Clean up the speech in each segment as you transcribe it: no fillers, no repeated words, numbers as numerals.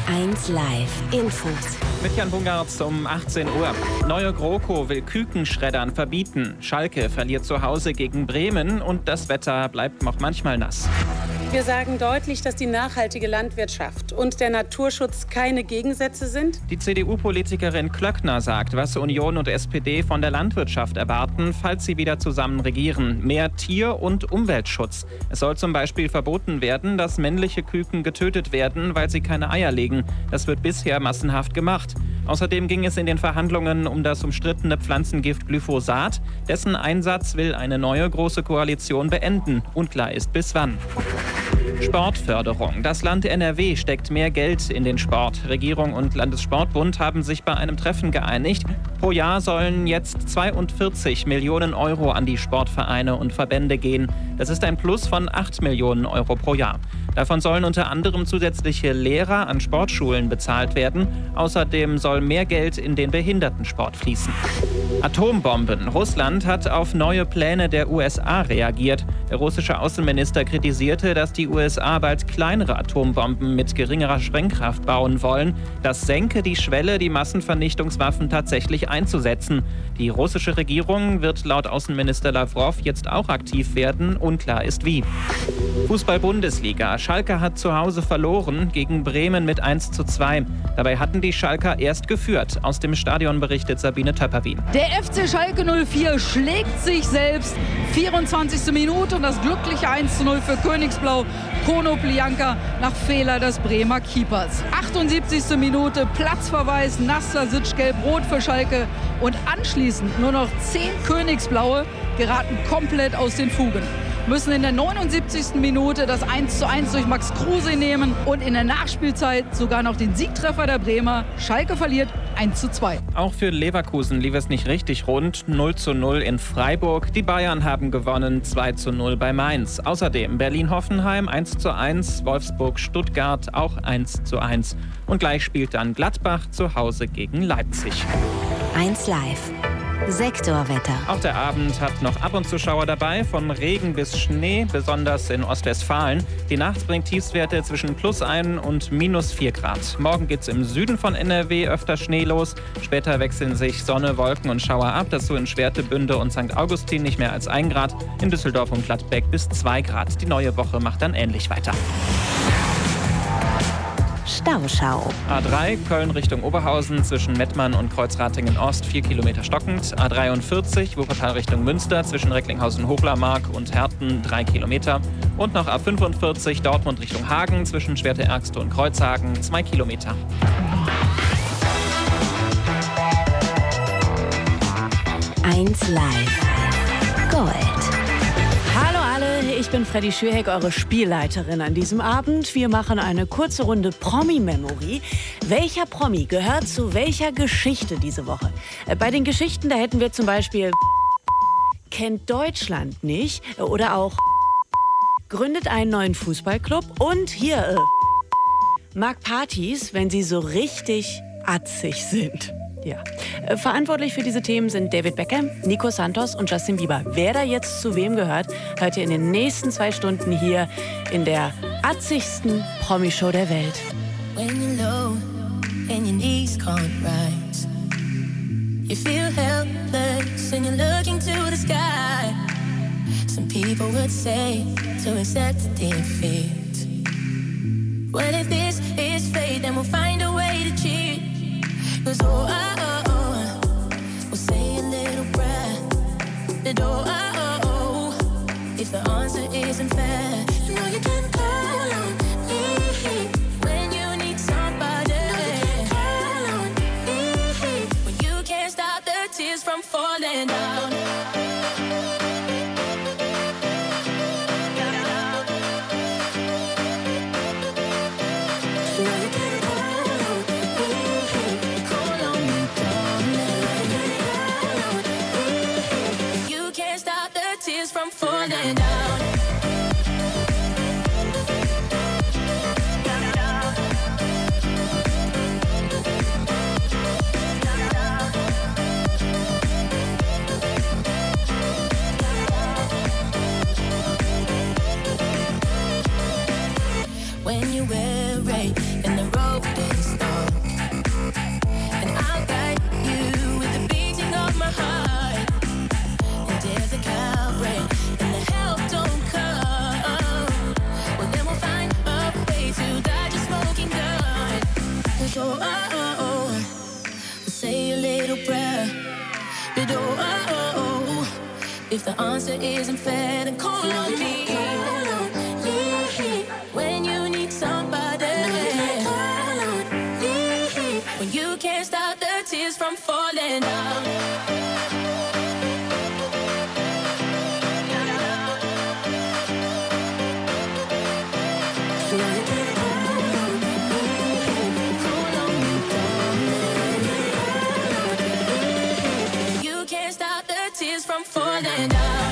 1 Live Infos. Mit Jan Bungartz um 18 Uhr. Neue GroKo will Kükenschreddern verbieten. Schalke verliert zu Hause gegen Bremen und das Wetter bleibt noch manchmal nass. Wir sagen deutlich, dass die nachhaltige Landwirtschaft und der Naturschutz keine Gegensätze sind. Die CDU-Politikerin Klöckner sagt, was Union und SPD von der Landwirtschaft erwarten, falls sie wieder zusammen regieren. Mehr Tier- und Umweltschutz. Es soll zum Beispiel verboten werden, dass männliche Küken getötet werden, weil sie keine Eier legen. Das wird bisher massenhaft gemacht. Außerdem ging es in den Verhandlungen um das umstrittene Pflanzengift Glyphosat. Dessen Einsatz will eine neue Große Koalition beenden. Unklar ist bis wann. Sportförderung. Das Land NRW steckt mehr Geld in den Sport. Regierung und Landessportbund haben sich bei einem Treffen geeinigt. Pro Jahr sollen jetzt 42 Millionen Euro an die Sportvereine und Verbände gehen. Das ist ein Plus von 8 Millionen Euro pro Jahr. Davon sollen unter anderem zusätzliche Lehrer an Sportschulen bezahlt werden. Außerdem soll mehr Geld in den Behindertensport fließen. Atombomben. Russland hat auf neue Pläne der USA reagiert. Der russische Außenminister kritisierte, dass die USA bald kleinere Atombomben mit geringerer Sprengkraft bauen wollen. Das senke die Schwelle, die Massenvernichtungswaffen tatsächlich einzusetzen. Die russische Regierung wird laut Außenminister Lavrov jetzt auch aktiv werden. Unklar ist wie. Fußball-Bundesliga. Schalke hat zu Hause verloren gegen Bremen mit 1:2. Dabei hatten die Schalker erst geführt. Aus dem Stadion berichtet Sabine Töpperwien. Der FC Schalke 04 schlägt sich selbst. 24. Minute und das glückliche 1:0 für Königsblau. Konoplyanka nach Fehler des Bremer Keepers. 78. Minute, Platzverweis, Nastasic, gelb-rot für Schalke. Und anschließend nur noch 10 Königsblaue geraten komplett aus den Fugen. Müssen in der 79. Minute das 1:1 durch Max Kruse nehmen und in der Nachspielzeit sogar noch den Siegtreffer der Bremer. Schalke verliert 1:2. Auch für Leverkusen lief es nicht richtig rund. 0:0 in Freiburg. Die Bayern haben gewonnen 2:0 bei Mainz. Außerdem Berlin-Hoffenheim 1:1, Wolfsburg-Stuttgart auch 1:1. Und gleich spielt dann Gladbach zu Hause gegen Leipzig. 1 Live Sektorwetter. Auch der Abend hat noch ab und zu Schauer dabei, von Regen bis Schnee, besonders in Ostwestfalen. Die Nacht bringt Tiefstwerte zwischen +1 und -4 Grad. Morgen geht's im Süden von NRW öfter Schnee los. Später wechseln sich Sonne, Wolken und Schauer ab. Dazu in Schwertebünde und St. Augustin nicht mehr als 1 Grad. In Düsseldorf und Gladbeck bis 2 Grad. Die neue Woche macht dann ähnlich weiter. Stauschau. A3 Köln Richtung Oberhausen zwischen Mettmann und Kreuzratingen Ost 4 Kilometer stockend. A43 Wuppertal Richtung Münster zwischen Recklinghausen-Hochlarmark und Herten 3 Kilometer. Und noch A45 Dortmund Richtung Hagen zwischen Schwerte-Ärgste und Kreuzhagen 2 Kilometer. Eins Live Gold. Hallo alle, ich bin Freddy Schürheck, eure Spielleiterin an diesem Abend. Wir machen eine kurze Runde Promi-Memory. Welcher Promi gehört zu welcher Geschichte diese Woche? Bei den Geschichten, da hätten wir zum Beispiel kennt Deutschland nicht oder auch gründet einen neuen Fußballclub und hier mag Partys, wenn sie so richtig atzig sind. Ja. Verantwortlich für diese Themen sind David Beckham, Nico Santos und Justin Bieber. Wer da jetzt zu wem gehört, hört ihr in den nächsten 2 Stunden hier in der atzigsten Promi-Show der Welt. When you're low and your knees can't rise, you feel helpless and you're looking to the sky. Some people would say to accept defeat. Well, if this is fate, then we'll find a way to cheat. 'Cause we'll say a little prayer. But if the answer isn't fair, you know you can call on me when you need somebody. You can call on me when you can't stop the tears from falling down. From falling down. When you wear red and the road is guide you with the beating of my heart. And if the cow break and the help don't come, well then we'll find a way to dodge a smoking gun. Cause we'll say a little prayer. But if the answer isn't fair, then call on me. When you need somebody, when you can't stop the tears from falling down. From falling down.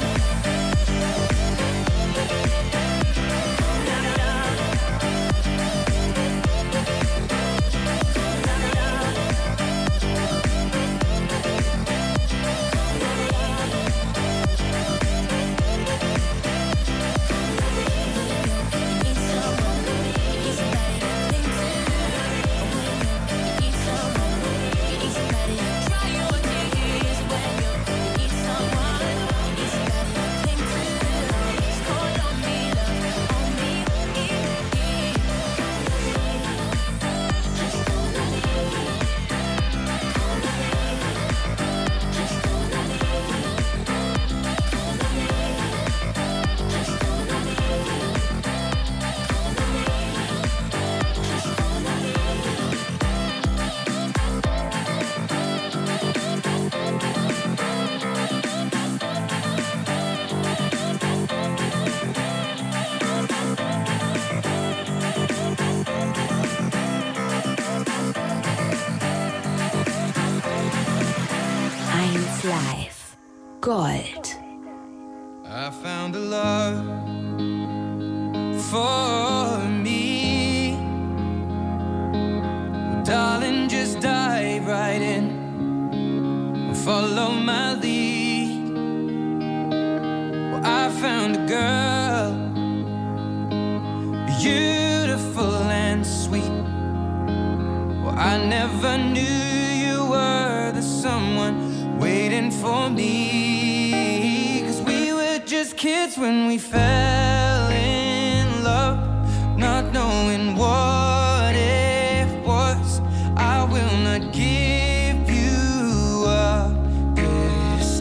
Live. Gold. I found a love for me. Darling, just dive right in. Follow my lead. Well, I found a girl, beautiful and sweet. Well, I never knew you were the someone waiting for me. Cause we were just kids when we fell in love, not knowing what it was. I will not give you up this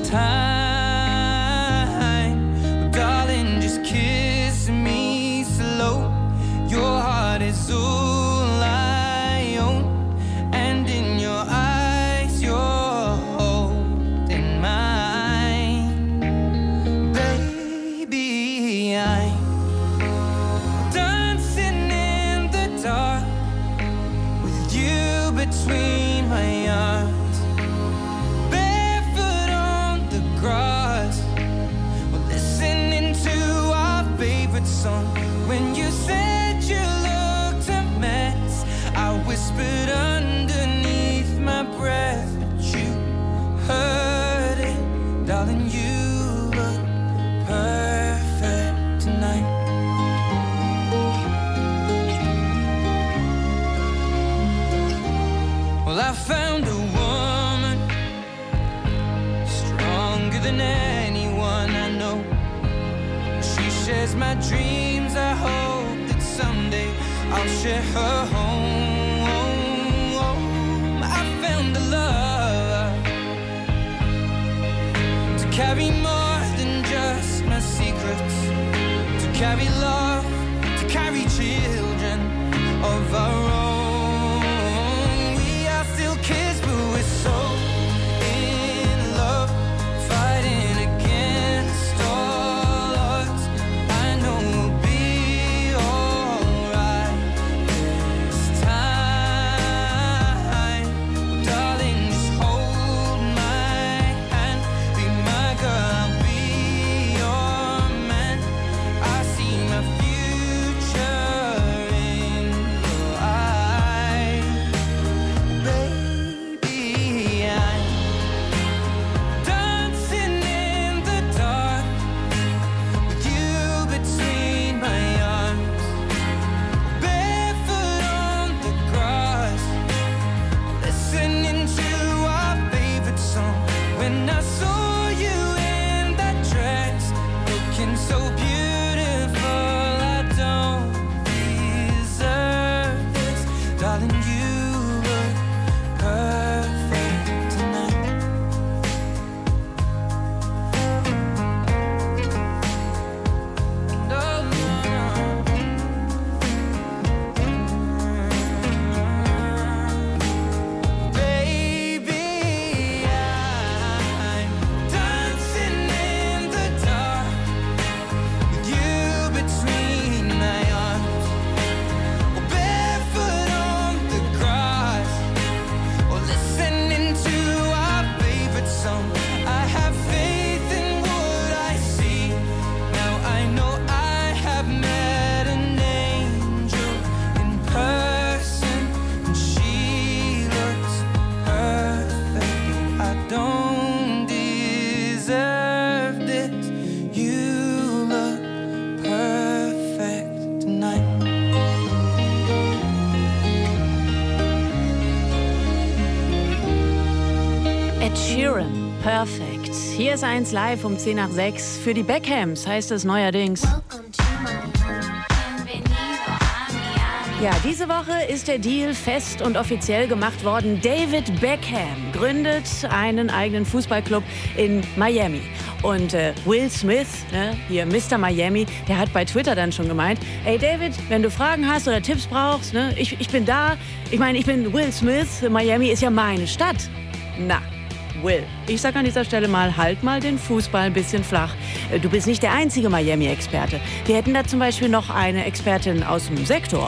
time. Darling, just kiss me slow. Your heart is all I own, and in your eyes you're between my arms, barefoot on the grass. We're listening to our favorite song. When you said you looked a mess, I whispered underneath my breath, but you heard it. Darling, you look perfect tonight. Well, I found a woman stronger than anyone I know. She shares my dreams. I hope that someday I'll share her home. I found a love to carry more than just my secrets, to carry love, to carry children of our own. Kids, but we're so in love, fighting against all odds. I know we'll be alright this time. Darling, just hold my hand, be my girl, I'll be your man. I see my future in your eyes. Sheeran, Perfect. Hier ist 1 Live um 10 nach 6. Für die Beckhams heißt es neuerdings. Ja, diese Woche ist der Deal fest und offiziell gemacht worden. David Beckham gründet einen eigenen Fußballclub in Miami. Und Will Smith, ne, hier Mr. Miami, der hat bei Twitter dann schon gemeint, ey David, wenn du Fragen hast oder Tipps brauchst, ne, ich bin da. Ich meine, ich bin Will Smith, Miami ist ja meine Stadt. Na, Will, ich sag an dieser Stelle mal, halt mal den Fußball ein bisschen flach. Du bist nicht der einzige Miami-Experte. Wir hätten da zum Beispiel noch eine Expertin aus dem Sektor.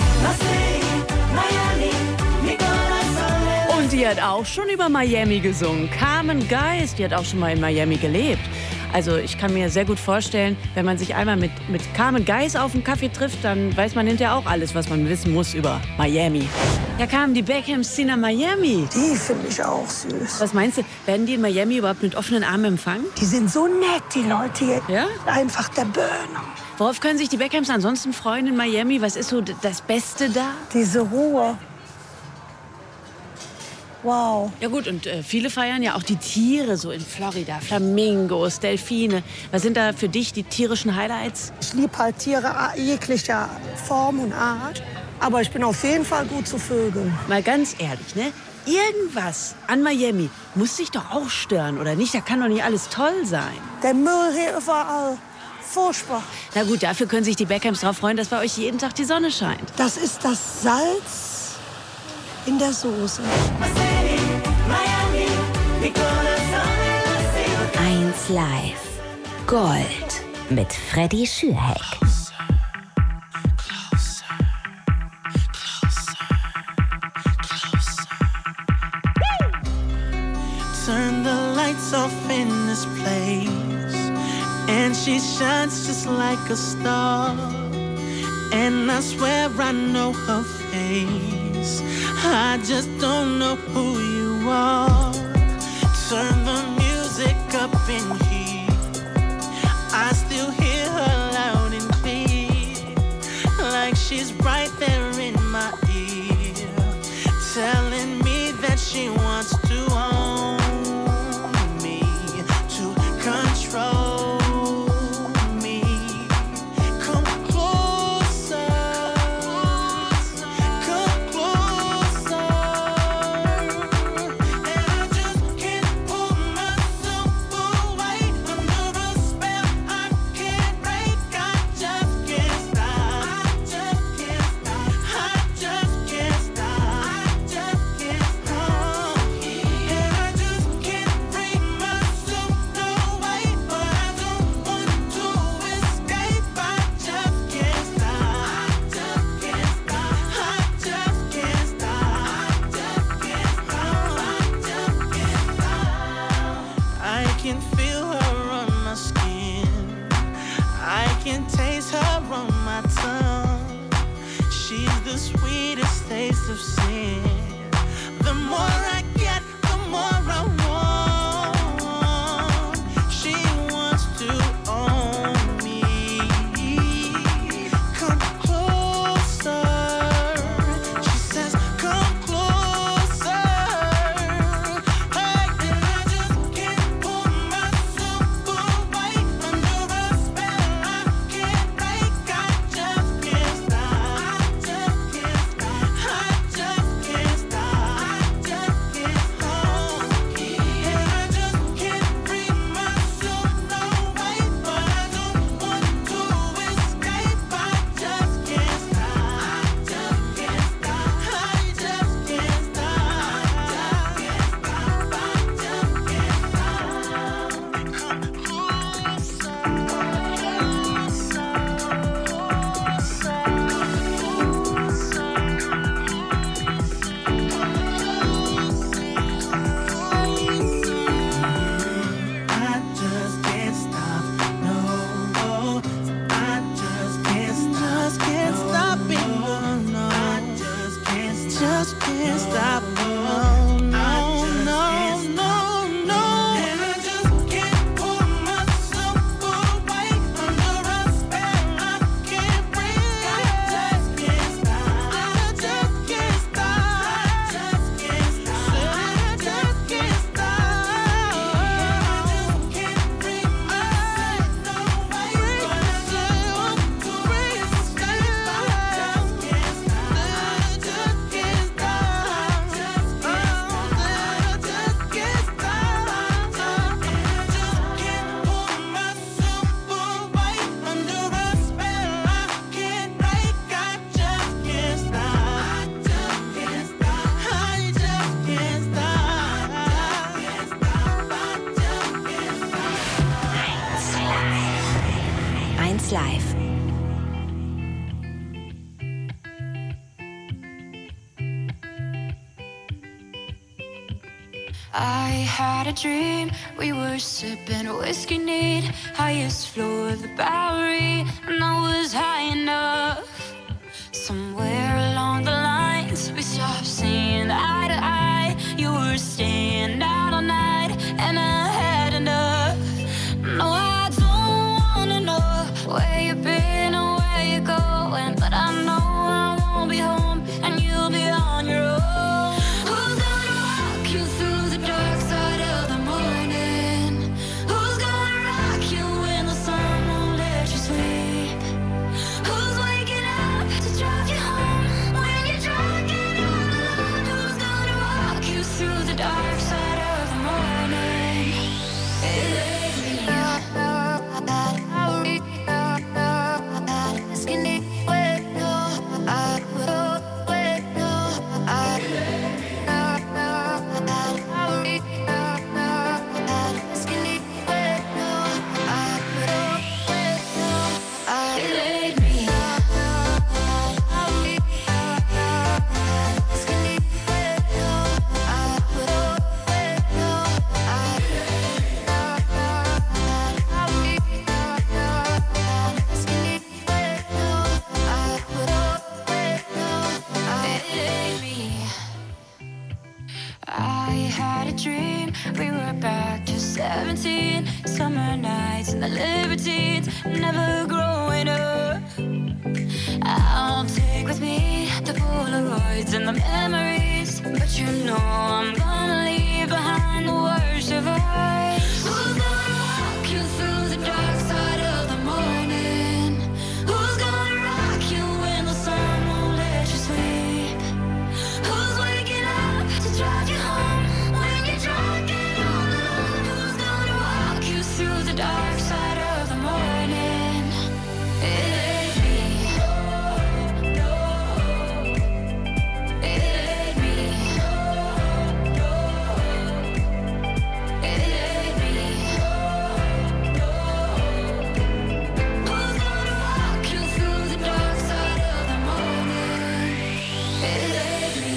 Und die hat auch schon über Miami gesungen. Carmen Geist, die hat auch schon mal in Miami gelebt. Also ich kann mir sehr gut vorstellen, wenn man sich einmal mit Carmen Geist auf einen Kaffee trifft, dann weiß man hinterher auch alles, was man wissen muss über Miami. Ja, kamen die Beckhams nach Miami. Die finde ich auch süß. Was meinst du, werden die in Miami überhaupt mit offenen Armen empfangen? Die sind so nett, die Leute hier. Ja? Einfach der Burner. Worauf können sich die Beckhams ansonsten freuen in Miami? Was ist so das Beste da? Diese Ruhe. Wow. Ja gut, und viele feiern ja auch die Tiere so in Florida. Flamingos, Delfine. Was sind da für dich die tierischen Highlights? Ich liebe halt Tiere jeglicher Form und Art. Aber ich bin auf jeden Fall gut zu Vögeln. Mal ganz ehrlich, ne? Irgendwas an Miami muss dich doch auch stören, oder nicht? Da kann doch nicht alles toll sein. Der Müll hier überall. Furchtbar. Na gut, dafür können sich die Beckhams drauf freuen, dass bei euch jeden Tag die Sonne scheint. Das ist das Salz in der Soße. 1 Live Gold mit Freddy Schürheck. Turn the lights off in this place, and she shines just like a star, and I swear I know her face. I just don't know who you are. Turn the music up in here, I still hear her loud and clear, like she's right there in my ear, telling me that she wants to own me, to control me. Come closer, come closer, and I just can't pull myself away under a spell I can't break. I just can't stop, I just can't stop, I just can't stop, I just can't stop, and I just can't free myself away, but I don't want to escape. I just can't stop, I just can't stop, I just can't stop, I just can't stop, I just can't stop. I can feel her on my skin, I can taste her on my tongue. She's the sweetest taste of sin. The more I get, the more I want. She wants to own me. Come closer. She says, come closer. Hey, and I just can't pull myself away under a spell I can't break. I just can't stop. I just can't stop. I just can't I had a dream, we were sipping whiskey neat, highest floor of the Bowery, and I was high enough. Somewhere along the lines, we stopped seeing eye to eye. You were staying out all night, and I had enough. No, I don't wanna know where you've been or where you're going, but I know I won't be home, and you'll be on your own. Who's gonna walk you through the dark side of the morning? Who's gonna rock you when the sun won't let you sleep? Who's waking up to drive you home when you're drunk and all alone? Who's gonna walk you through the dark side of the morning? I had a dream, we were back to 17, summer nights and the libertines, never growing up. I'll take with me the Polaroids and the memories, but you know I'm gonna leave behind the worst of us. Who's gonna walk you through the dark side of the morning? Who's gonna rock you when the sun won't let you sleep? Who's waking up to drive you home when you're drunk and all alone? Who's gonna walk you through the dark side of the morning? It ain't me. It ain't me. It ain't me. Who's gonna walk you through the dark side of the morning? It ain't me.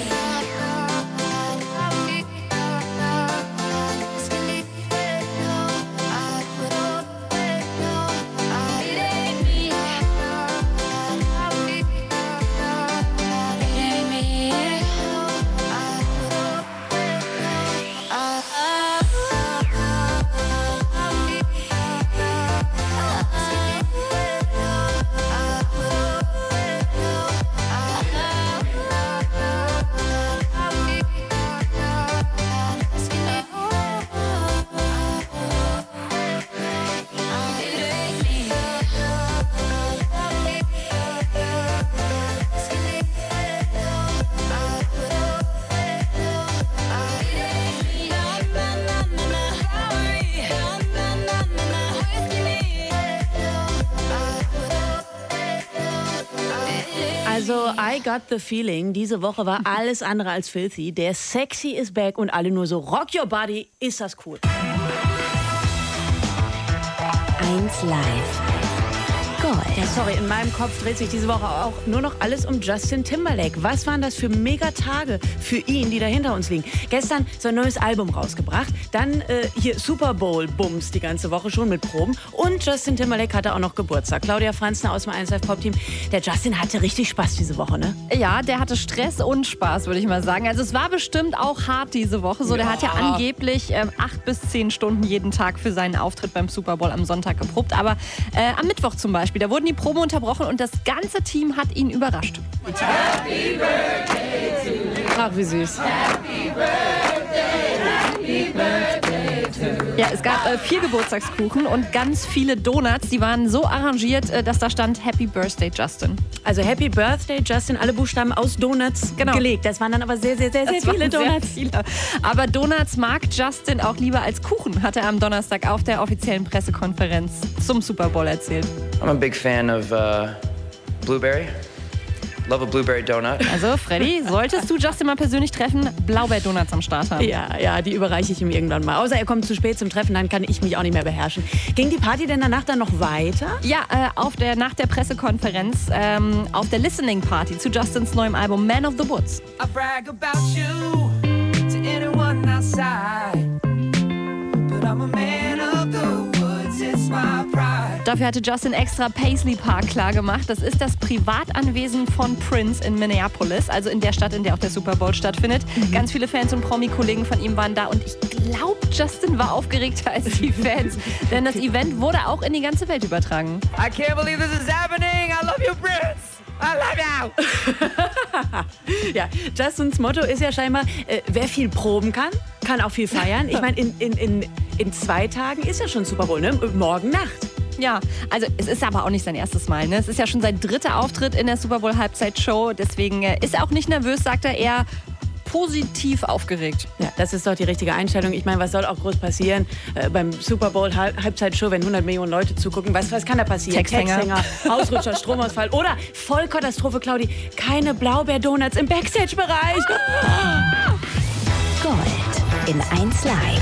Also, I got the feeling, diese Woche war alles andere als filthy. Der Sexy ist back und alle nur so, rock your body, ist das cool. 1 Live. Gold. Ja, sorry, in meinem Kopf dreht sich diese Woche auch nur noch alles um Justin Timberlake. Was waren das für Megatage für ihn, die da hinter uns liegen? Gestern sein neues Album rausgebracht, dann hier Super Bowl Bums die ganze Woche schon mit Proben und Justin Timberlake hatte auch noch Geburtstag. Claudia Franzner aus dem 1 Live Pop Team. Der Justin hatte richtig Spaß diese Woche, ne? Ja, der hatte Stress und Spaß, würde ich mal sagen. Also es war bestimmt auch hart diese Woche. So, der hat ja angeblich 8 bis 10 Stunden jeden Tag für seinen Auftritt beim Super Bowl am Sonntag geprobt. Aber am Mittwoch zum Beispiel, da wurden die Proben unterbrochen und das ganze Team hat ihn überrascht. Happy birthday to you. Ach, wie süß. Happy birthday, happy birthday to you. Ja, es gab 4 Geburtstagskuchen und ganz viele Donuts. Die waren so arrangiert, dass da stand Happy Birthday Justin. Also Happy Birthday Justin, alle Buchstaben aus Donuts gelegt. Das waren dann aber sehr viele Donuts. Sehr viele. Aber Donuts mag Justin auch lieber als Kuchen, hat er am Donnerstag auf der offiziellen Pressekonferenz zum Super Bowl erzählt. I'm a big fan of blueberry. Love a blueberry donut. Also Freddy, solltest du Justin mal persönlich treffen, Blaubeer-Donuts am Start haben. Ja, die überreiche ich ihm irgendwann mal. Außer er kommt zu spät zum Treffen, dann kann ich mich auch nicht mehr beherrschen. Ging die Party denn danach dann noch weiter? Ja, nach der Pressekonferenz, auf der Listening Party zu Justins neuem Album Man of the Woods. I brag about you to anyone I outside. But I'm a man of the woods, it's my pride. Dafür hatte Justin extra Paisley Park klargemacht. Das ist das Privatanwesen von Prince in Minneapolis, also in der Stadt, in der auch der Super Bowl stattfindet. Ganz viele Fans und Promi-Kollegen von ihm waren da und ich glaube, Justin war aufgeregter als die Fans, denn das Event wurde auch in die ganze Welt übertragen. I can't believe this is happening. I love you, Prince. I love you. Ja, Justins Motto ist ja scheinbar, wer viel proben kann, kann auch viel feiern. Ich meine, in 2 Tagen ist ja schon Super Bowl, ne? Morgen Nacht. Ja, also es ist aber auch nicht sein erstes Mal. Ne? Es ist ja schon sein 3. Auftritt in der Super Bowl Halbzeitshow. Deswegen ist er auch nicht nervös, sagt er, eher positiv aufgeregt. Ja, das ist doch die richtige Einstellung. Ich meine, was soll auch groß passieren beim Super Bowl Halbzeitshow, wenn 100 Millionen Leute zugucken? Was kann da passieren? Texthänger. Ausrutscher, Stromausfall oder Vollkatastrophe, Claudi. Keine Blaubeer-Donuts im Backstage-Bereich. Gold in 1 Live.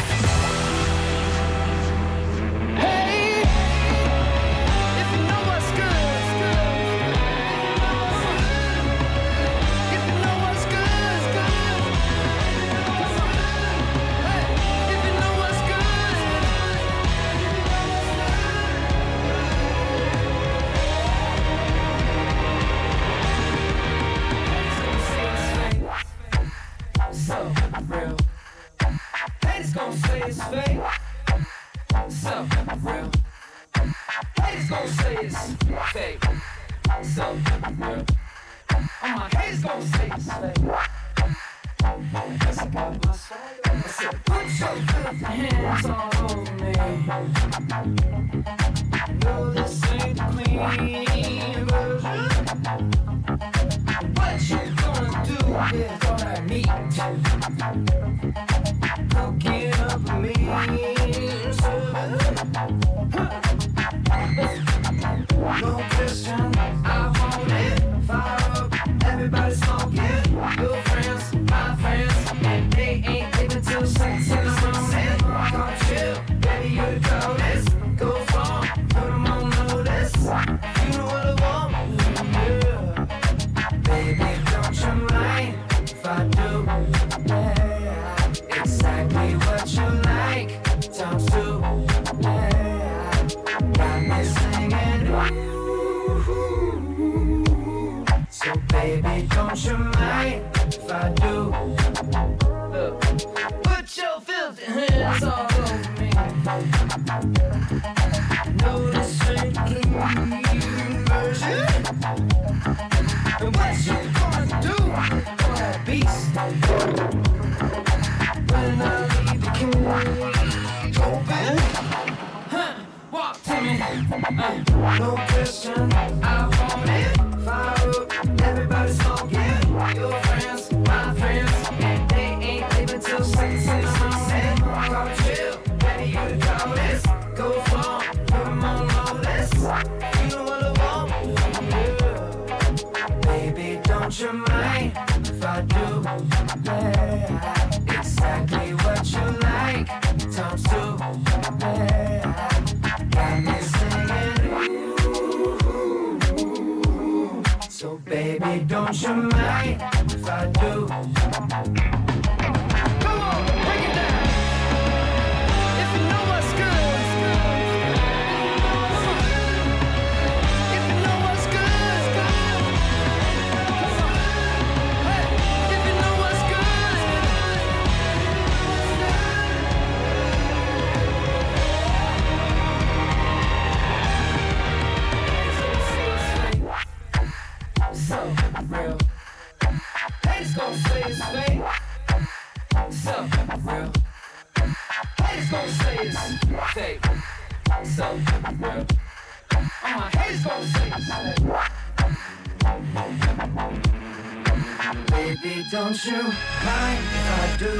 Baby, don't you mind if I do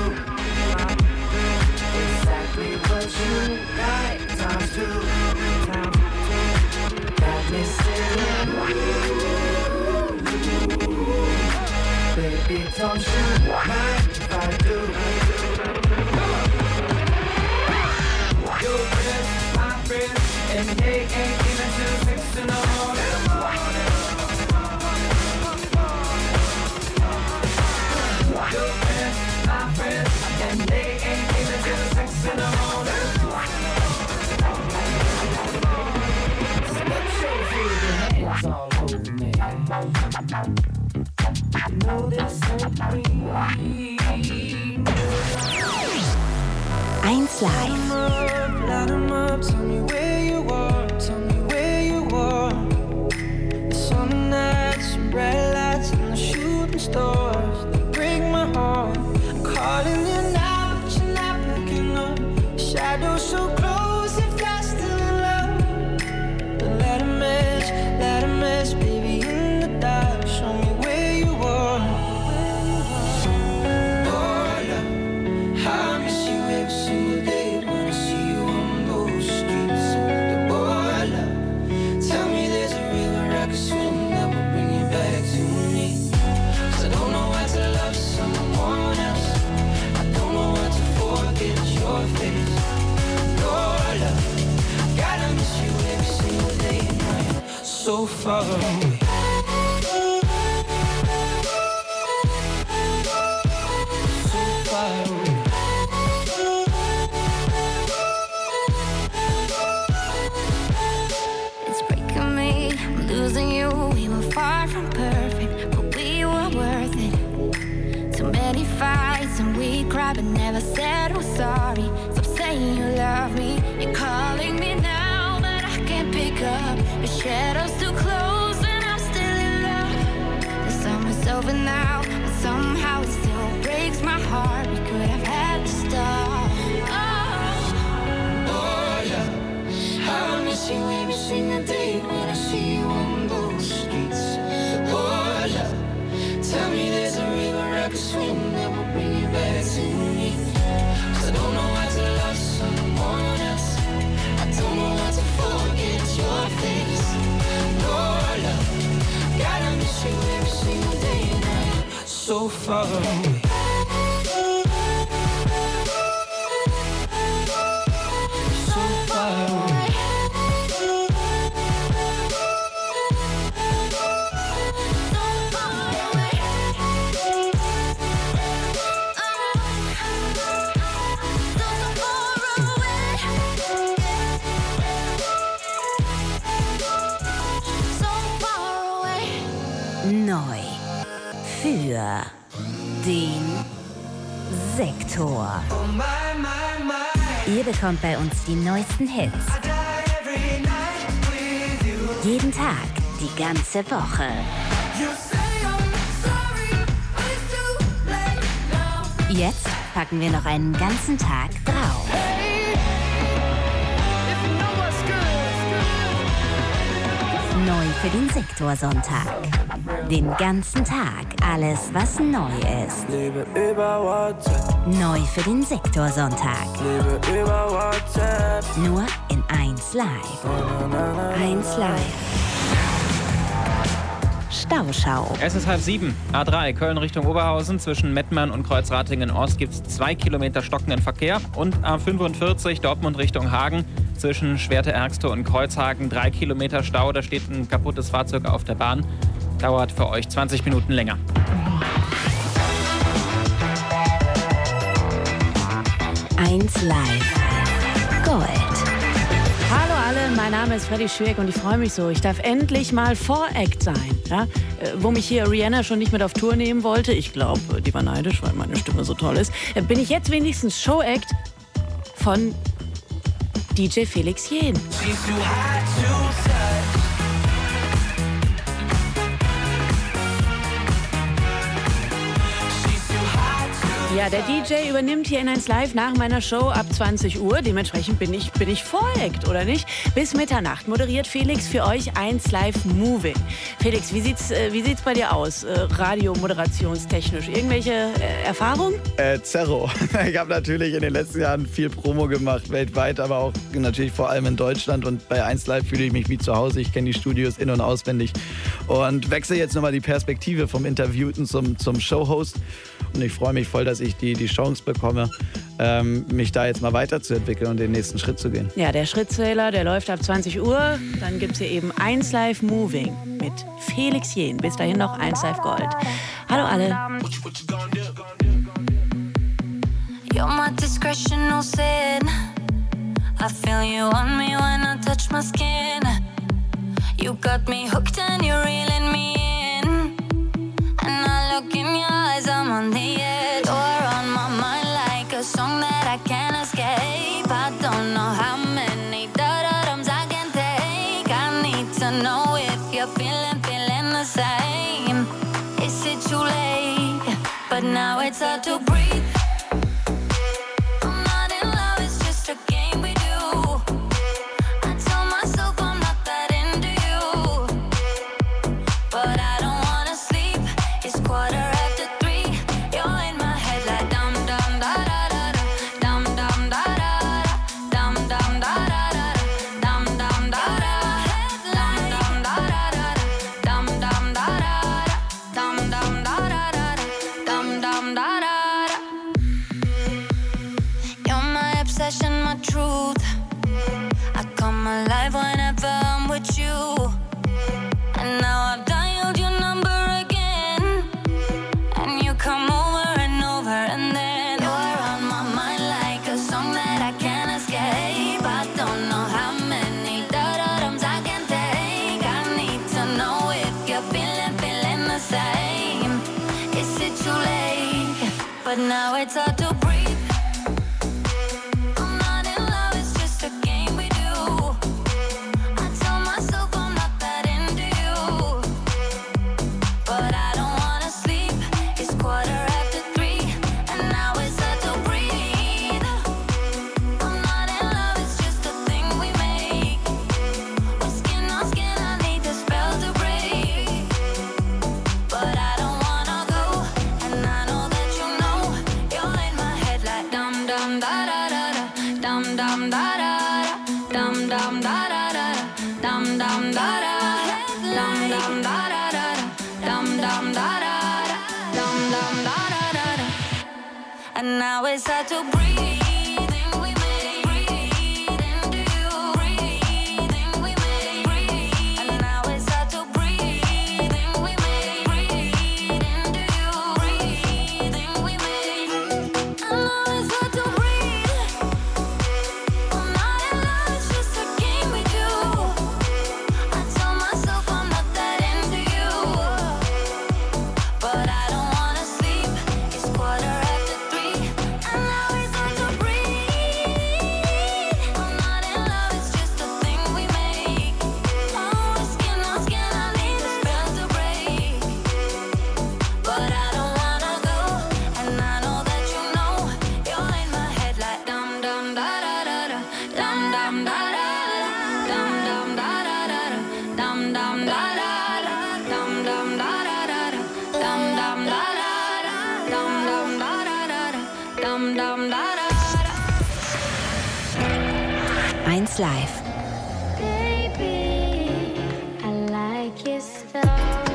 exactly what you like times 2? Got me singing. Baby, don't you mind if I do? Your friends, my friends, and they ain't even till 6 in the morning. Your friends, my friends, and they ain't 1 Live. Light 'em up, tell me where you are, tell me where you are. Summer nights, some bright lights, and the shooting stars that break my heart. I'm calling you now, but you're not picking up. Shadows so close, if I still in love. But let 'em match, baby, in the dark. Show me where you are. Oh, love, how I miss you every single day when I see you on those streets. Oh, love, tell me there's a river I can swim that will bring you back to me. 'Cause I don't know how to love someone else. I don't know how to forget your face. Oh, love, gotta miss you every single day and night. So far away. So far away. It's breaking me, I'm losing you. We were far from perfect, but we were worth it. Too many fights and we cried, but never said we're sorry. Stop saying you love me. You're calling me now, but I can't pick up. The shadows too close, and I'm still in love. The summer's over now, but somehow it still breaks my heart. We could have had to stop. Oh, love, how I miss you every single day when I see you on those streets. Oh, love, tell me there's a river I can swim that will bring you back to me. 'Cause I don't know how to love someone else. I don't know how to forget your face. Oh, love, gotta miss you every single day and night. So far away. So far away. Neu für den Sektor. Ihr bekommt bei uns die neuesten Hits. Jeden Tag, die ganze Woche. Jetzt packen wir noch einen ganzen Tag drauf. Neu für den Sektorsonntag. Den ganzen Tag alles, was neu ist. Liebe über WhatsApp. Neu für den Sektorsonntag. Liebe über WhatsApp. Nur in 1 Live. 1 Live. Stauschau. Es ist 6:30. A3 Köln Richtung Oberhausen. Zwischen Mettmann und Kreuzratingen-Ost gibt es 2 Kilometer stockenden Verkehr. Und A45 Dortmund Richtung Hagen. Zwischen Schwerte-Ergste und Kreuzhagen 3 Kilometer Stau. Da steht ein kaputtes Fahrzeug auf der Bahn. Dauert für euch 20 Minuten länger. Eins Live. Gold. Hallo alle, mein Name ist Freddy Schürek und ich freue mich so. Ich darf endlich mal Voract sein. Ja? Wo mich hier Rihanna schon nicht mit auf Tour nehmen wollte, ich glaube, die war neidisch, weil meine Stimme so toll ist, bin ich jetzt wenigstens Showact von DJ Felix Jähn. Ja, der DJ übernimmt hier in 1 Live nach meiner Show ab 20 Uhr. Dementsprechend bin ich Voract, oder nicht? Bis Mitternacht moderiert Felix für euch 1 Live Moving. Felix, wie sieht's bei dir aus, radiomoderationstechnisch? Irgendwelche Erfahrungen? Zerro. Ich habe natürlich in den letzten Jahren viel Promo gemacht, weltweit, aber auch natürlich vor allem in Deutschland. Und bei 1 Live fühle ich mich wie zu Hause. Ich kenne die Studios in- und auswendig. Und wechsle jetzt nochmal die Perspektive vom Interviewten zum Showhost. Und ich freue mich voll, dass ich die Chance bekomme, mich da jetzt mal weiterzuentwickeln und den nächsten Schritt zu gehen. Ja, der Schrittzähler, der läuft ab 20 Uhr. Dann gibt es hier eben 1 Live Moving mit Felix Jähn. Bis dahin noch 1 Live Gold. Hallo alle. You're my discretion, no sin. I feel you on me when I touch my skin. You got me hooked and you're reeling me in. but now it's hard to breathe. I'm not in love, it's just a game we do. I tell myself I'm not that into you, but I don't wanna sleep. It's 3:15. You're in my head like dum dum da da da da, dum dum da da da, dum dum da da da, dum dum da da, dum dum da da da, dum dum da da, dum dum da da da, dum dum da da. You're my obsession, my truth. I come alive whenever I'm with you. And now I've dialed your number again, and you come over and over, and then you're on my mind like a song that I can't escape. I don't know how many da-da-dums I can take. I need to know if you're feeling the same. Is it too late? But now it's hard to breathe. I'm not in love, it's just a game we do. I tell myself I'm not that into you, but I don't wanna sleep. It's 3:15, and now it's hard to breathe. I'm not in love, it's just a thing we make. We're skin on skin, I need the spell to break, but I don't wanna go, and I know that you know. You're in my head like dum dum da da da da, dum dum da da da, dum dum da da da, dum dum da da, dum dum da da da, dum dum da da, dum dum da da da. And now it's hard to breathe. We make breathe into you. Breathing we make breathe. And now it's hard to breathe. We make breathe into you. Breathing we make. And now it's hard to breathe. I'm not in love, it's just a game we do. I tell myself I'm not that into you, but I don't wanna sleep. It's 3:15, and now it's hard to breathe. I'm not in love, it's just a thing we make. Oh, skin on skin, I need the spell to break, but I don't wanna go, and I know that you know. You're in my head like dum dum da da da da, dum dum da da da, dum dum da da da da, dum dum da da da, dum dum da da da da, dum dum da da da, dum dum da da da da, dum dum da da da. 1 Live. Baby, I like your style.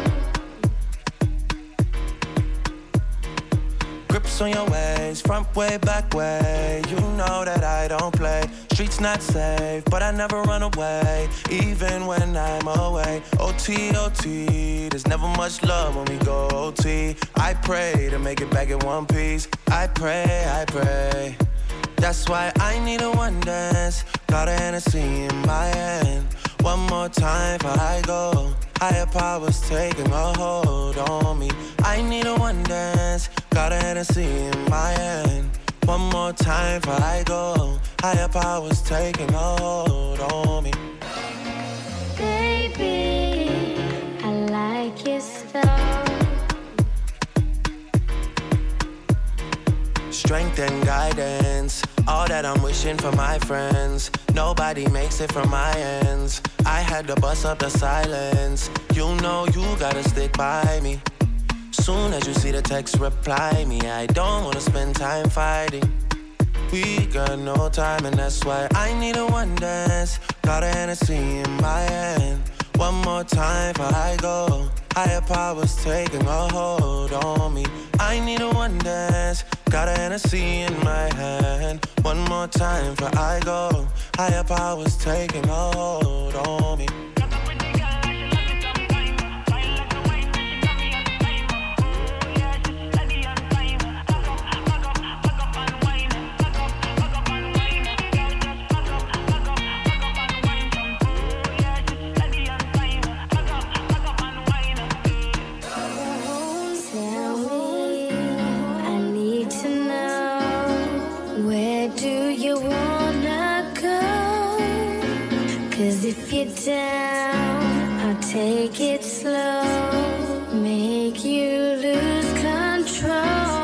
Grips on your ways, front way, back way. You know that I don't play. Streets not safe, but I never run away, even when I'm away. OT, OT, there's never much love when we go OT. I pray to make it back in one piece. I pray. That's why I need a one dance. Got a Hennessy in my hand. One more time before I go. Higher powers taking a hold on me. I need a one dance. Got a Hennessy in my hand. One more time before I go. Higher powers taking a hold on me. Baby, I like your style. Strength and guidance, all that I'm wishing for my friends. Nobody makes it from my ends. I had to bust up the silence. You know you gotta stick by me. Soon as you see the text, reply me. I don't wanna spend time fighting. We got no time, and that's why I need a one dance. Got a Hennessy in my hand. One more time before I go. Higher powers taking a hold on me. I need a one dance. Got a Hennessy in my hand. One more time before I go. Higher powers taking a hold on me. If you're down, I'll take it slow, make you lose control.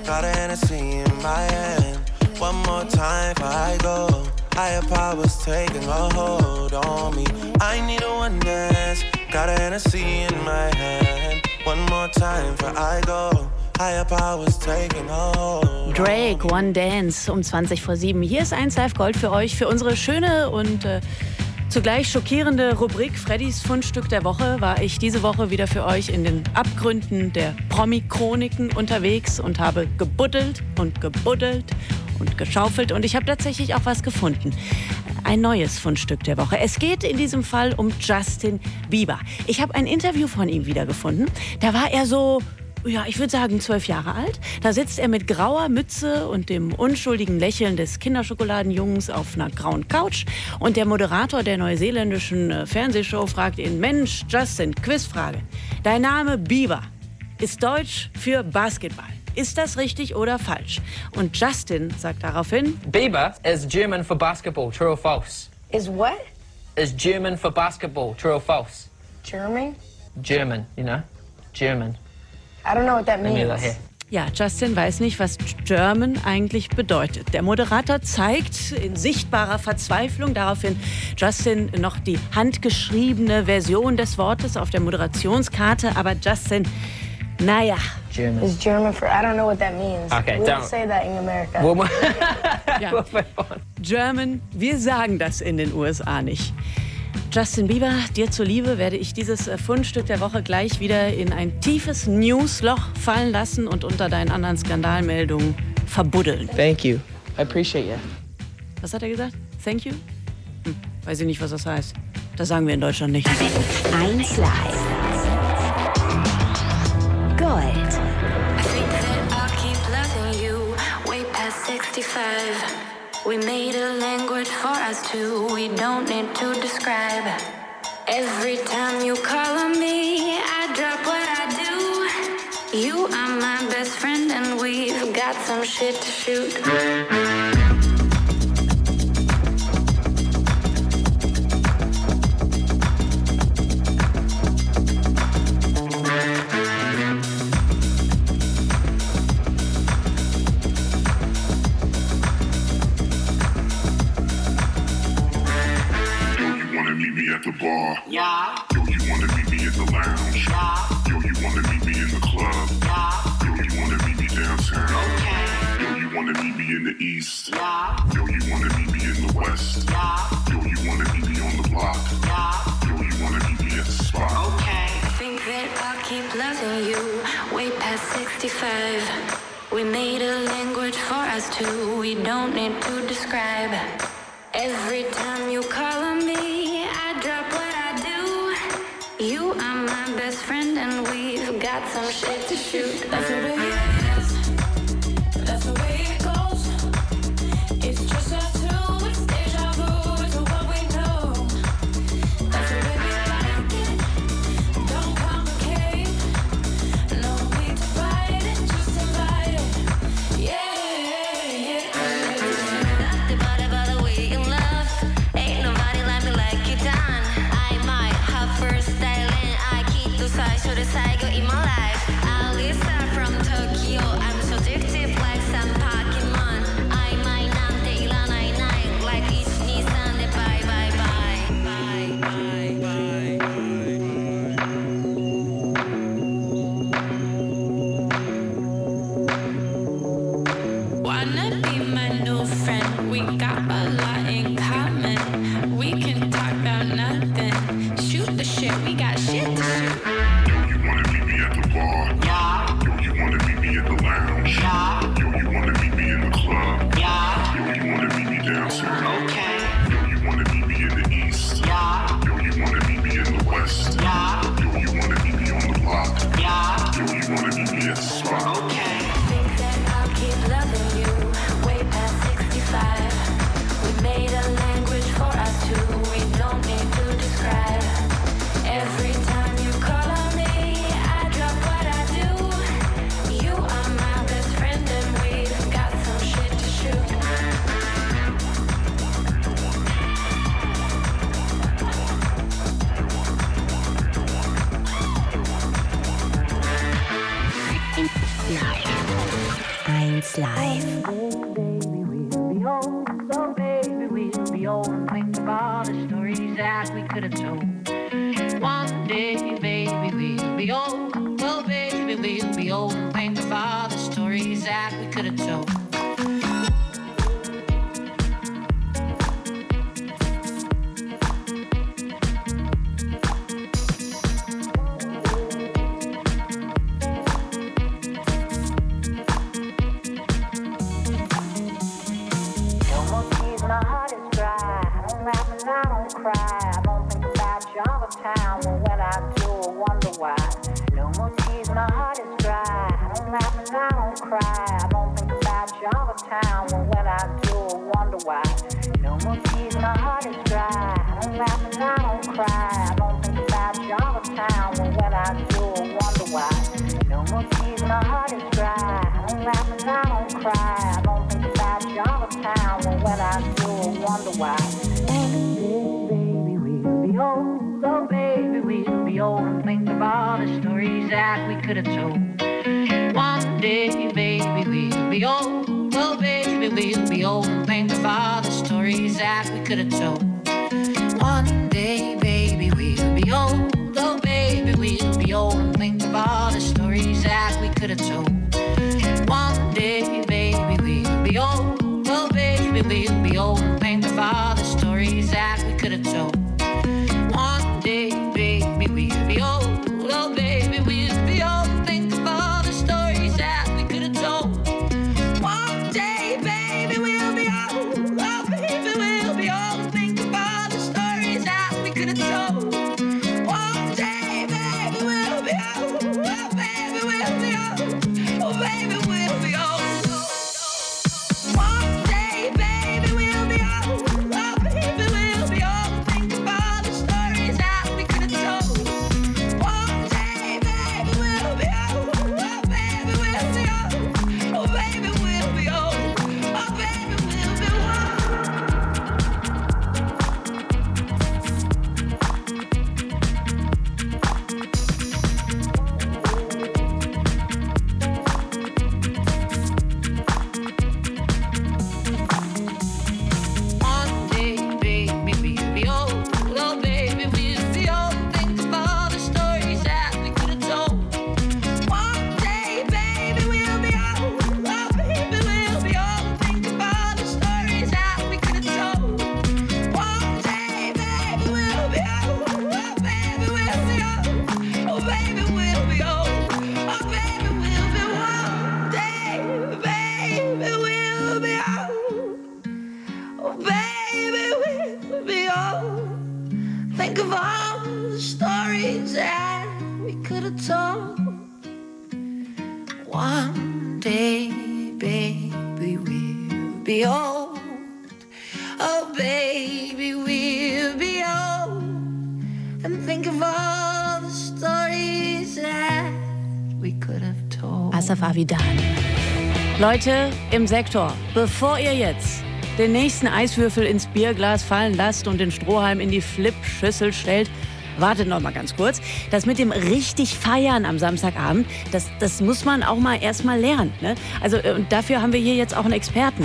got a Hennessy in my hand. One more time before I go. Higher powers taking a hold on me. I need a one dance, got a Hennessy in my hand. One more time before I go. Higher powers taking a hold. Drake, One Dance, um 7:20. Hier ist 1 Live Gold für euch, für unsere schöne und zugleich schockierende Rubrik Freddys Fundstück der Woche war ich diese Woche wieder für euch in den Abgründen der Promi-Chroniken unterwegs und habe gebuddelt und geschaufelt und ich habe tatsächlich auch was gefunden. Ein neues Fundstück der Woche. Es geht in diesem Fall um Justin Bieber. Ich habe ein Interview von ihm wiedergefunden. Da war er so... Ja, ich würde sagen 12 Jahre alt. Da sitzt er mit grauer Mütze und dem unschuldigen Lächeln des Kinderschokoladenjungens auf einer grauen Couch. Und der Moderator der neuseeländischen Fernsehshow fragt ihn, Mensch, Justin, Quizfrage. Dein Name Bieber ist Deutsch für Basketball. Ist das richtig oder falsch? Und Justin sagt daraufhin, Bieber is German for basketball, true or false? Is what? Is German for basketball, true or false? German? German, you know? German. I don't know what that means. Ja, Justin weiß nicht, was German eigentlich bedeutet. Der Moderator zeigt in sichtbarer Verzweiflung daraufhin Justin noch die handgeschriebene Version des Wortes auf der Moderationskarte. Aber Justin, naja. German. Is German for... I don't know what that means. Okay, we don't don't say that in America. Ja. German, wir sagen das in den USA nicht. Justin Bieber, dir zuliebe werde ich dieses Fundstück der Woche gleich wieder in ein tiefes Newsloch fallen lassen und unter deinen anderen Skandalmeldungen verbuddeln. Thank you. I appreciate you. Was hat er gesagt? Thank you? Weiß ich nicht, was das heißt. Das sagen wir in Deutschland nicht. 1 Live. Gold. We made a language for us two, we don't need to describe. Every time you call on me, I drop what I do. You are my best friend and we've got some shit to shoot. At the bar. Yeah. Yo, you wanna meet me at the lounge. Yeah. Yo, you wanna meet me in the club. Yeah. Yo, you wanna meet me downtown. Okay. Yo, you wanna meet me in the east. Yeah. Yo, you wanna meet me in the west. Yeah. Yo, you wanna meet me on the block. Yeah. Yo, you wanna meet me at the spot. Okay. Think that I'll keep loving you way past 65. We made a language for us two, we don't need to describe. Every time you call on me, I drop what I do. You are my best friend and we've got some shit to shoot. That's the way it is. That's the way it goes. It's just us two, it's deja vu to what we know. That's the way we like it. Don't complicate. No need to fight it, just invite it. Yeah. So this I go in my life. Alisa from Tokyo. Dance Live. So baby, we'll be old and think of all the stories that we could have told. One day, baby, we'll be old. Oh, baby, we'll be old and think of all the stories that we could have told. Town, but when I do, I wonder why. No more tears, my heart is dry. I don't laugh and I don't cry. I don't think about Java Town, but when I do, I wonder why. No more tears, my heart is dry. I don't laugh and I don't cry. I don't think about Java Town, but when I do, I wonder why. No more tears, my heart is dry. I don't laugh and I don't cry. I don't think about Java Town, but when I do, I wonder why. Baby, we'll be old. So baby, we'll be old and think of all the stories that we could have told. One day, baby, we'll be old. Oh baby, we'll be old and think of all the stories that we could have told. One day, baby, we'll be old. Oh baby, we'll be old and think of all the stories that we could have told. One day, baby, we'll be old. Oh baby, we'll be old and think of all the stories that we could have told. One day, baby, we'll be old. Oh, baby, we'll be old. Think of all the stories that we could have told. One day, baby, we'll be old. Oh, baby, we'll be old. Think of all the stories that we could have told. One day, baby, we'll be old. Oh, baby, we'll be old. Oh, baby, we'll be old. One day, baby, we'll be old. Oh, baby, we'll be old. Think of all the stories that we could have told. One day, baby, we'll be old. Oh, baby, we'll be old. Oh, baby, we'll be old. Oh, baby, we'll be One day, baby, we'll be old. Oh, baby, we'll be old. Think of all the stories that we could have told. One day, baby, we'll be old. Oh, baby, we'll be old. Think of all the stories that we could have told. One day, baby, we'll be old. Oh, baby, we'll be old. Oh, baby, we'll be old. Oh, baby, we'll be one day, baby, we'll be old. Oh, baby, we'll be old. Think of all the stories that we could have told. One day, baby, we'll be old. Oh, baby, we'll be old. And think of all the stories that we could have told. Asaf Avidan. Leute im Sektor, bevor ihr jetzt den nächsten Eiswürfel ins Bierglas fallen lasst und den Strohhalm in die Flipschüssel stellt, wartet noch mal ganz kurz. Das mit dem richtig Feiern am Samstagabend, das muss man auch mal erst mal lernen. Ne? Also und dafür haben wir hier jetzt auch einen Experten.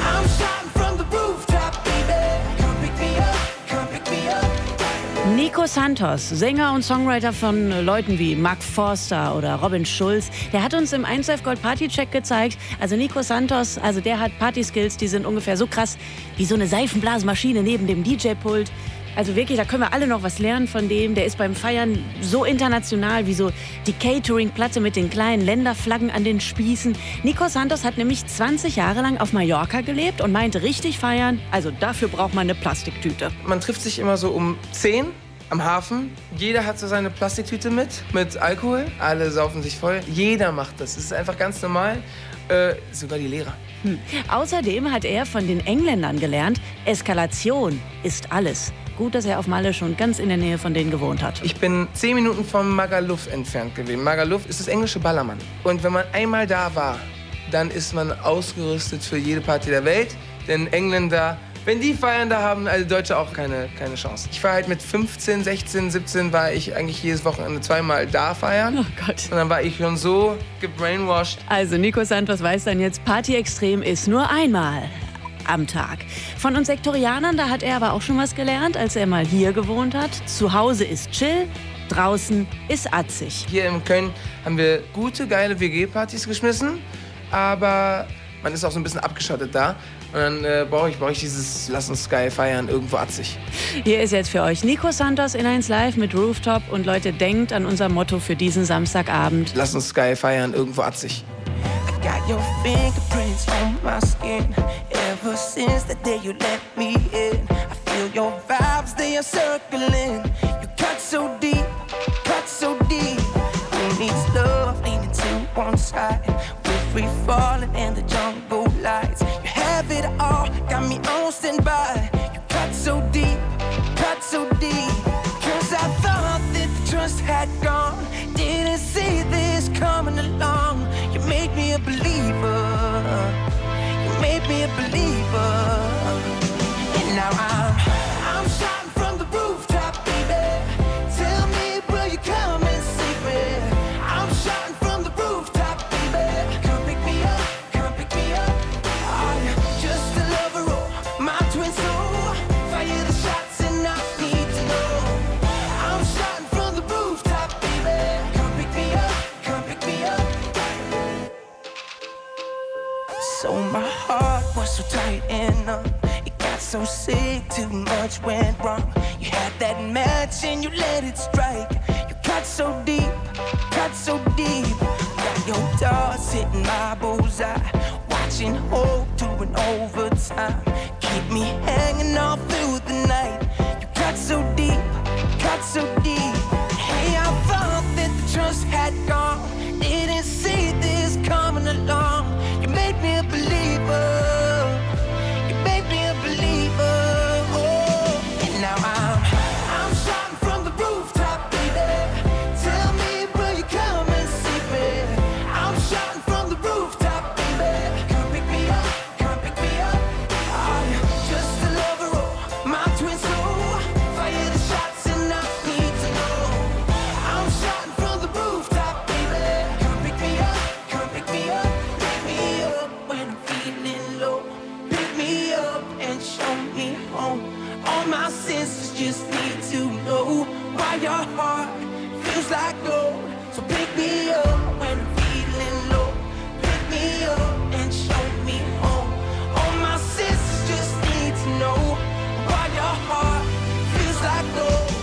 Nico Santos, Sänger und Songwriter von Leuten wie Mark Forster oder Robin Schulz, der hat uns im 1Live Gold Party-Check gezeigt, also Nico Santos, also der hat Party-Skills, die sind ungefähr so krass wie so eine Seifenblasmaschine neben dem DJ-Pult. Also wirklich, da können wir alle noch was lernen von dem. Der ist beim Feiern so international wie so die Catering-Platte mit den kleinen Länderflaggen an den Spießen. Nico Santos hat nämlich 20 Jahre lang auf Mallorca gelebt und meinte, richtig feiern, also dafür braucht man eine Plastiktüte. Man trifft sich immer so um 10 am Hafen. Jeder hat so seine Plastiktüte mit Alkohol. Alle saufen sich voll. Jeder macht das. Es ist einfach ganz normal. Sogar die Lehrer. Außerdem hat er von den Engländern gelernt, Eskalation ist alles. Gut, dass er auf Malle schon ganz in der Nähe von denen gewohnt hat. Ich bin 10 Minuten von Magaluf entfernt gewesen. Magaluf ist das englische Ballermann. Und wenn man einmal da war, dann ist man ausgerüstet für jede Party der Welt. Denn Engländer Wenn die feiern, da haben also Deutsche auch keine Chance. Ich war halt mit 15, 16, 17 war ich eigentlich jedes Wochenende zweimal da feiern. Oh Gott. Und dann war ich schon so gebrainwashed. Also Nico Santos weiß dann jetzt, Party extrem ist nur einmal am Tag. Von uns Sektorianern, da hat er aber auch schon was gelernt, als er mal hier gewohnt hat. Zu Hause ist chill, draußen ist atzig. Hier in Köln haben wir gute, geile WG-Partys geschmissen, aber man ist auch so ein bisschen abgeschottet da. Und dann brauche ich dieses Lass uns geil feiern, irgendwo atzig. Hier ist jetzt für euch Nico Santos in 1 Live mit Rooftop. Und Leute, denkt an unser Motto für diesen Samstagabend. Lass uns geil feiern, irgendwo atzig. Got your fingerprints on my skin. Ever since the day you let me in, I feel your vibes, they are circling. You cut so deep, cut so deep. Who needs love leaning to one side? We're free falling in the jungle lights. You have it all, got me on standby. You cut so deep, cut so deep. Cause I thought that the trust had gone. Didn't see this coming along. You made me a believer. You made me a believer. And now I'm shouting from the rooftop, baby. Tell me, will you come and see me? I'm shouting from the rooftop, baby. Come pick me up, come pick me up. Are you just a lover or my twin soul? Fire the shots and I need to know. I'm shouting from the rooftop, baby. Come pick me up, come pick me up. So my heart was so tight and numb. It got so sick, too much went wrong. You had that match and you let it strike. You cut so deep, cut so deep. Got your darts hitting my bullseye. Watching hope doing overtime. Keep me hanging all through the night. You cut so deep, cut so deep. Hey, I thought that the trust had gone. Didn't see this coming along. You made me a believer. You made me a believer. Oh, and now I'm shouting from the rooftop, baby. Tell me, will you come and see me? I'm shouting from the rooftop, baby. Come pick me up, come pick me up. Are you just a lover or my twin soul? Fire the shots and I need to know. I'm shouting from the rooftop, baby. Come pick me up, come pick me up. Pick me up when I'm feeling low. Pick me up and show me home. All my senses just need to know why your heart feels like gold. So pick me up when I'm feeling low. Pick me up and show me home. All my senses just need to know why your heart feels like gold.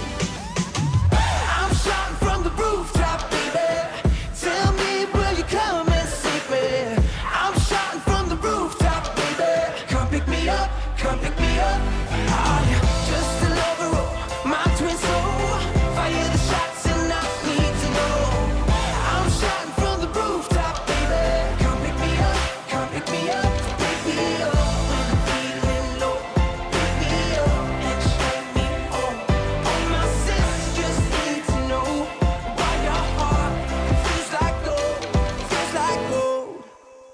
I'm shouting from the rooftop, baby. Tell me, will you come and see me? I'm shouting from the rooftop, baby. Come pick me up, come pick me up. Are you just a lover or my twin soul? Fire the shots and I need to know. I'm shouting from the rooftop, baby. Come pick me up, come pick me up. Pick me up when I'm feeling low. Pick me up and show me home. All my senses just need to know why your heart feels like gold, feels like gold.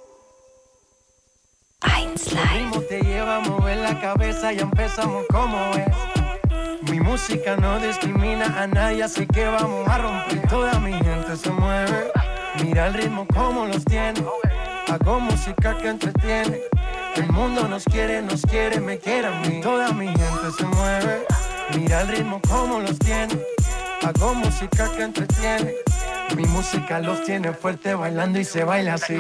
1 Live. Te lleva a mover la cabeza y empezamos como es. Mi música no discrimina a nadie, así que vamos a romper. Toda mi gente se mueve, mira el ritmo como los tiene. Hago música que entretiene. El mundo nos quiere, me quiere a mí. Toda mi gente se mueve, mira el ritmo como los tiene. Hago música que entretiene. Mi música los tiene fuerte bailando y se baila así.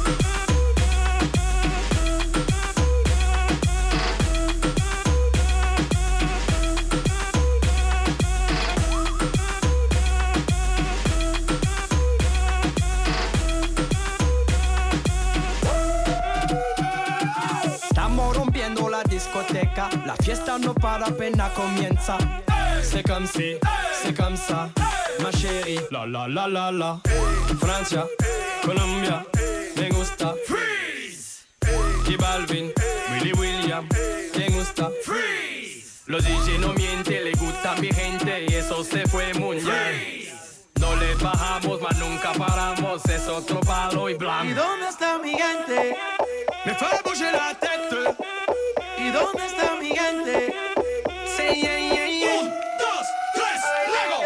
Estamos rompiendo la discoteca, la fiesta no para, apenas comienza. C'est comme si, c'est comme ça, ma chérie. La la la la la. Francia, Colombia, me gusta. Freeze. Y Balvin, Willy William, me gusta. Freeze. Los DJ no mienten, le gusta mi gente y eso se fue muy bien. No le bajamos, mas nunca paramos, es otro palo y blanco. ¿Y dónde está mi gente? Me fait bouger la tête. ¿Y ¿Y dónde está mi gente? Say yeah, yeah, yeah. 1, 2, 3, luego.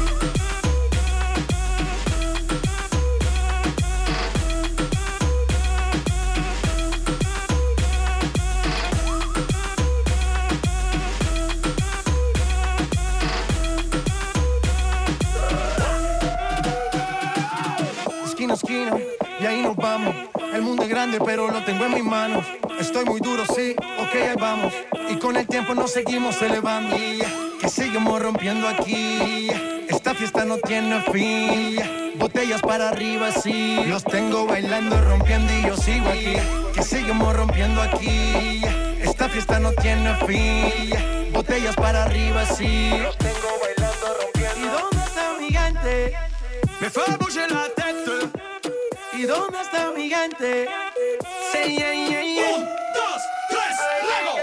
Esquina a esquina, y ahí nos vamos. El mundo es grande, pero lo tengo en mis manos. Estoy muy duro, sí, ok, ahí vamos. Y con el tiempo nos seguimos elevando. Que seguimos rompiendo aquí. Esta fiesta no tiene fin. Botellas para arriba, sí. Los tengo bailando, rompiendo y yo sigo aquí. Que seguimos rompiendo aquí. Esta fiesta no tiene fin. Botellas para arriba, sí. Los tengo bailando, rompiendo. ¿Y dónde está mi gente? Me fue a bouger la tête. ¿Y dónde está mi gente? Say yeah, yeah, yeah. 1, 2, 3, luego.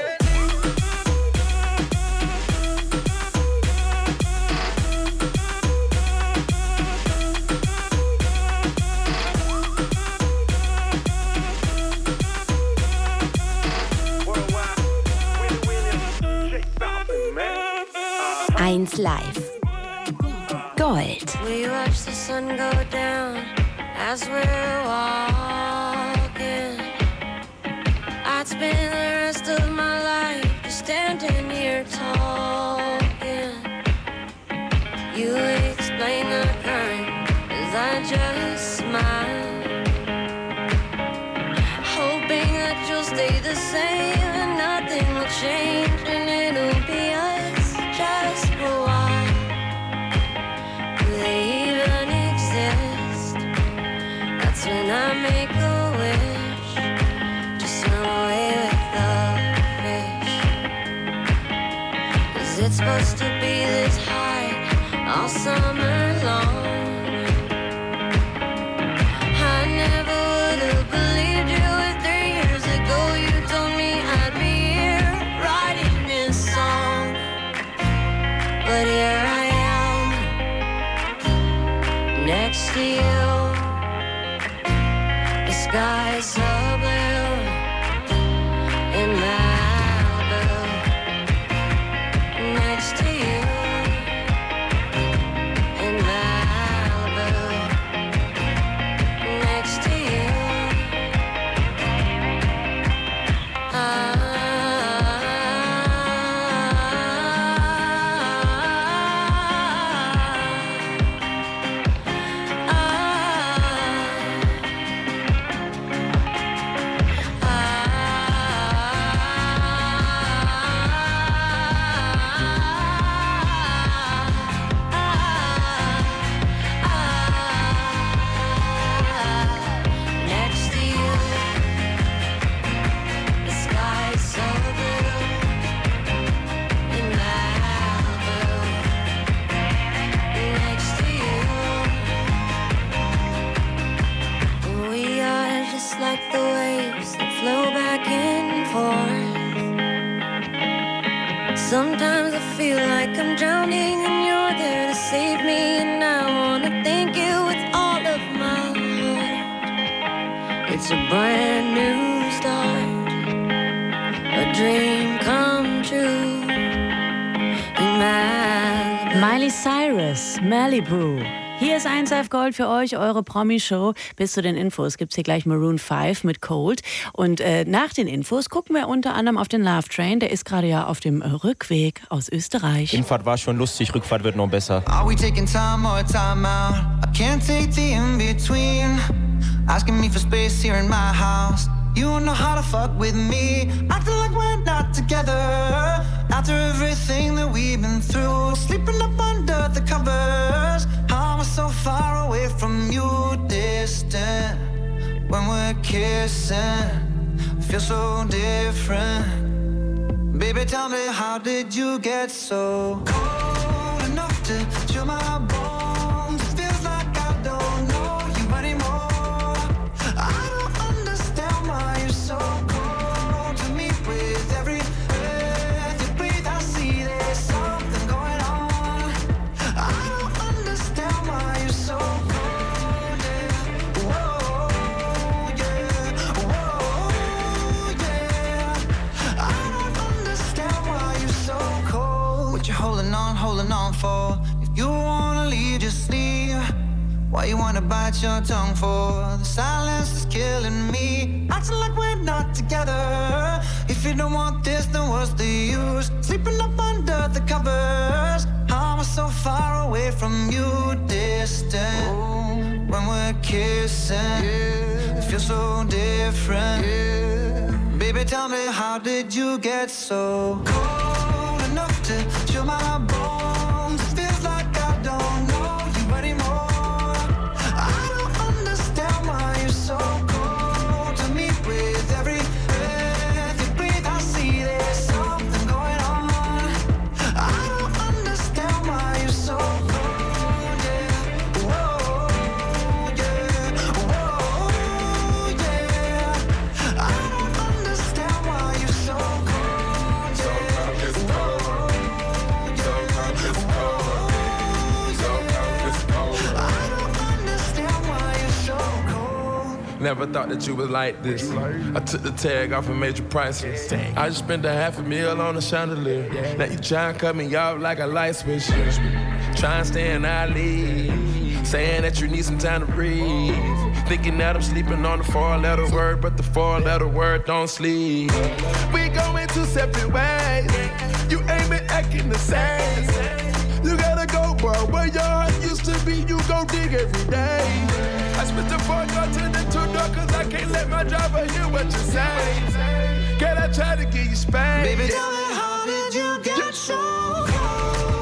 Eins Live. Gold. We watch the sun go down as we're walking. I'd spend the rest of my life just standing here talking. You explain the current as I just smile, hoping that you'll stay the same and nothing will change and it'll be us just for a while. Do they even exist? That's when I make a wish to swim away with the fish. 'Cause it's supposed to be this high all summer long. I never would have believed you if 3 years ago you told me I'd be here writing this song. But here I am, next to you. The sky's so blue in Malibu. Next to you in Malibu. Next to you. Next to you, the sky's so blue in Malibu. Next to you, we are just like the waves that flow back and forth. Sometimes I feel like I'm drowning and you're there to save me, and I wanna thank you with all of my heart. It's a brand new start, a dream come true in Malibu. Miley Cyrus, Malibu. Hier ist 1 Live Gold für euch, eure Promi-Show. Bis zu den Infos gibt's hier gleich Maroon 5 mit Cold. Und nach den Infos gucken wir unter anderem auf den Love Train. Der ist gerade ja auf dem Rückweg aus Österreich. Hinfahrt war schon lustig, Rückfahrt wird noch besser. Are we taking time or time out? I can't take the in-between. Asking me for space here in my house. You don't know how to fuck with me. Acting like we're not together. After everything that we've been through. Sleeping up under the covers. I'm so far away from you, distant. When we're kissing, feel so different. Baby, tell me, how did you get so cold enough to chill my bones? It feels like I don't know you anymore. I don't understand why you're so cold to me. With every breath you breathe, I see there's something going on. I don't understand why you're so cold, yeah. Whoa, yeah. Whoa, yeah. I don't Why you wanna bite your tongue for? The silence is killing me. Acting like we're not together. If you don't want this, then what's the use? Sleeping up under the covers. How am I so far away from you? Distant. When we're kissing, it feels so different. Baby, tell me, how did you get so cold enough to chill my bones? It feels like I don't know you anymore. I don't understand why you're so cold to me. With every breath you breathe, I see there's something going on. I don't understand why you're so cold, yeah. Whoa, yeah. Whoa, yeah. I don't understand why you're so cold, yeah. Never thought that you was like this. I took the tag off and made you priceless. I just spent $500,000 on a chandelier. Now you try and cut me off like a light switch. Try and stay in our league. Saying that you need some time to breathe. Thinking that I'm sleeping on the 4-letter word, but the 4-letter word don't sleep. We going two separate ways. You ain't been acting the same. You gotta go, bro. Where your heart used to be, you go dig every day. I split the 4 door to the 2 door, cause I can't let my driver hear what you say. Can I try to give you space? Baby, tell me, how did you get so cold?